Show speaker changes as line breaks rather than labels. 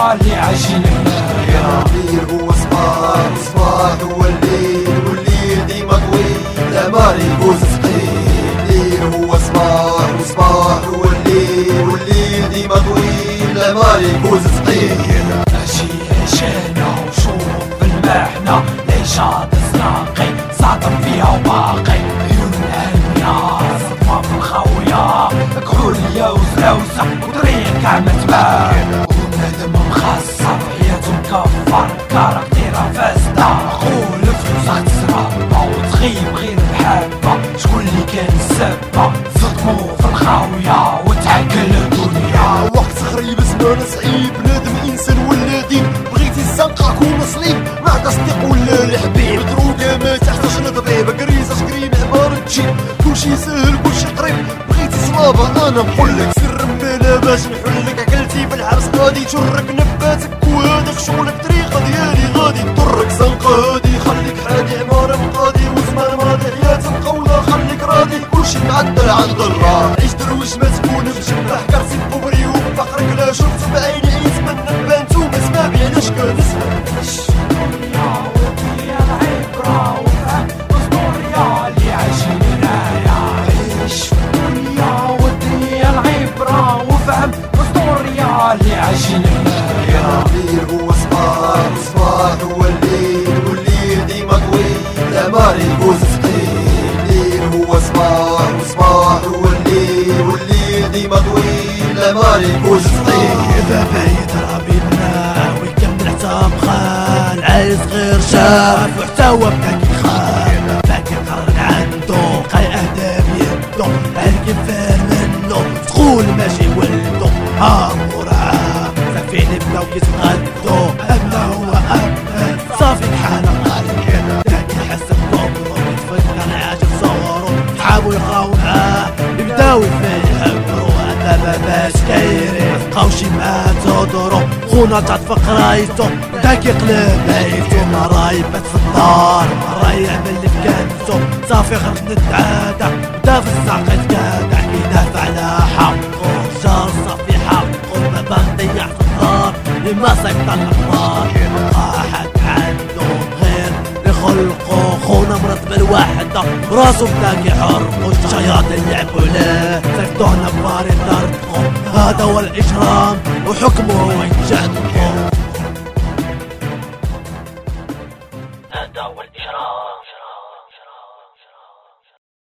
اللي عايشين هنايا.
الليل هو صباح والصباح هو الليل والليل ديما طويل لا ما يفوز ثقيل. الليل هو صباح والصباح هو الليل والليل ديما طويل لا ما يفوز ثقيل.
ماشي عيشنا وشوف بالمحنة ليشات الزناقي صادم فيها وباقي عيونها الناس صدمة في الخاوية كحولية وزلاوسة وطريق كاع متبان وبنادم مخصب حياته مكفر كاركتيرها فاسدة عقول فلوس تسرب وتغيب غير بحبة شكون اللي كان السبة صدمو في الخاوية وتعقل الدنيا.
وقت غريب زمان صعيب بنادم انسان ولا دين بغيتي الزنقة كون صليب مع تصديق ولا الحبيب دروكا ما تحتاج لطبيب كريزة شكريم عبارة تجيب كلشي سهل كلشي قريب بغيتي صلابة انا نقولك سر مالا باش نحلك عقلتي في الحبس غادي تشرك نباتك وهذاك شغلك طريقة ديالي غادي تضرك زنقة هادي خليك حادي عمارة مقادي وزمان ماضي حياة مقولة خليك راضي كلشي معدل عند الله عيش درويش ما تكون مشبح كرسي بوبري وفقرك لا شفت بعيني عيس من نبانتو مسمع بيعناش كنسمع
اللي عايشين هنايا.
الليل هو صباح والصباح هو الليل والليل ديما طويل لا ما يفوز ثقيل. الليل هو صباح والصباح هو الليل والليل ديما طويل لا ما يفوز ثقيل.
بايت ربيبنا ويكمل حتى بخال عايز غير شاف وحتى هو باكي خال باكي قرن عنده قاي اهداف يدو عالكي فار منو تقول ماشي ولدو امور سفيني بلاو يتغدو اما هو ابد صافي بحاله قلب تاني حسب ضمرو يتفكر عاجل صورو صحابو يقراو معاه يبداو يفهمرو هذا باش كايري متبقاوشي معاه تهضرو خونا تعطفق رايتو داك يقلب بيتو مرة يبات في الدار مرة يعمل لي بكنسو صافي خرج نتعادى بدا في الساق يتكادع كيدافع على حقو جار صافي حقو بابا نضيع في الدار لما سيطر الأخبار واحد عنده غير لخلقو خونا مرتب الواحدة راسو بدا كيحرقو الشياطين يلعبو له سيفتوه نبار يطرقو هذا هو الإجرام وحكمه هو يتجنقو. هذا هو